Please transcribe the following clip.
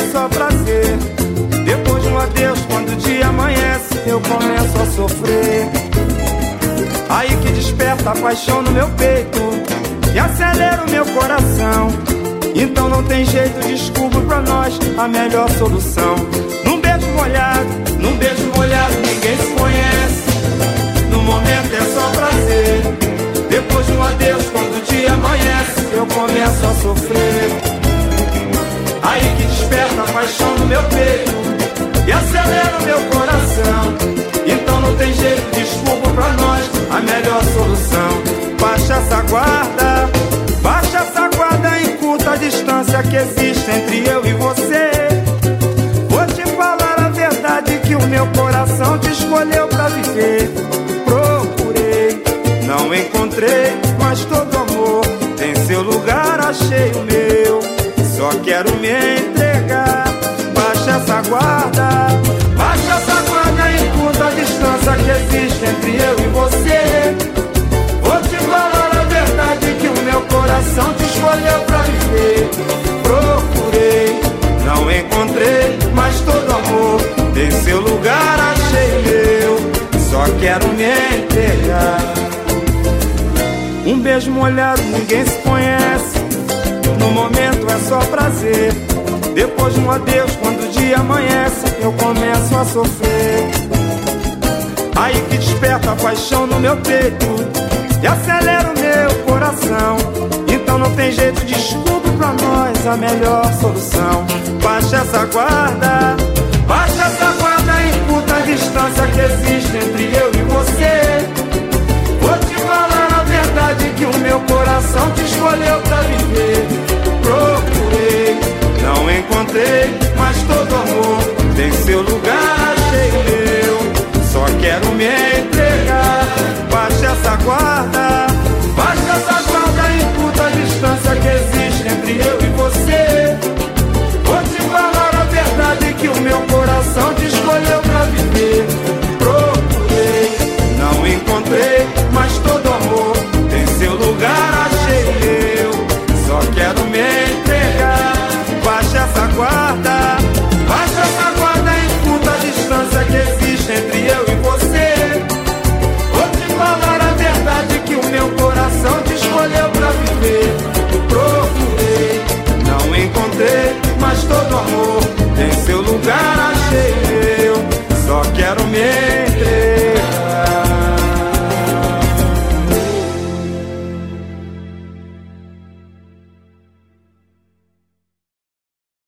só prazer. Depois de um adeus, quando o dia amanhece, eu começo a sofrer. Aí que desperta a paixão no meu peito e acelera o meu coração. Então não tem jeito, descubro pra nós a melhor solução. Num beijo molhado ninguém se conhece. No momento é só prazer. Depois de um adeus, quando o dia amanhece, eu começo a sofrer. Aí que desperta a paixão no meu peito e acelera o meu coração. Então não tem jeito, desculpa pra nós a melhor solução. Baixa essa guarda em curta distância que existe entre eu e você. Vou te falar a verdade que o meu coração te escolheu pra viver. Procurei, não encontrei, mas todo amor tem seu lugar, achei o meu. Só quero me entregar. Baixa essa guarda em curta distância que existe entre eu e você. Vou te falar a verdade que o meu coração te escolheu pra viver. Procurei, não encontrei, mas todo amor tem seu lugar, achei meu. Só quero me entregar. Um beijo molhado ninguém se conhece. No momento é só prazer. Depois de um adeus, quando o dia amanhece, eu começo a sofrer. Aí que desperta a paixão no meu peito e acelera o meu coração. Então não tem jeito, descubro pra nós a melhor solução. Baixa essa guarda em curta distância que existe entre eu e você. Vou te falar a verdade que o meu coração te escolheu pra viver. Procurei, não encontrei, mas todo amor tem seu lugar, achei meu. Só quero me entregar. Baixa essa guarda em curta distância que existe entre eu e você. Vou te falar a verdade que o meu coração te